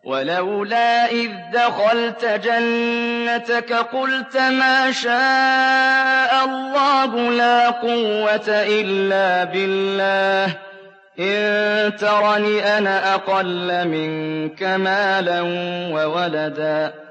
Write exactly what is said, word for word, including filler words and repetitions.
وَلَوْلَا إِذْ دَخَلْتَ جَنَّتَكَ قُلْتَ مَا شَاءَ اللَّهُ لَا قُوَّةَ إِلَّا بِاللَّهِ إِن تَرَنِ أَنَا أَقَلَّ مِنكَ مَالًا وَوَلَدًا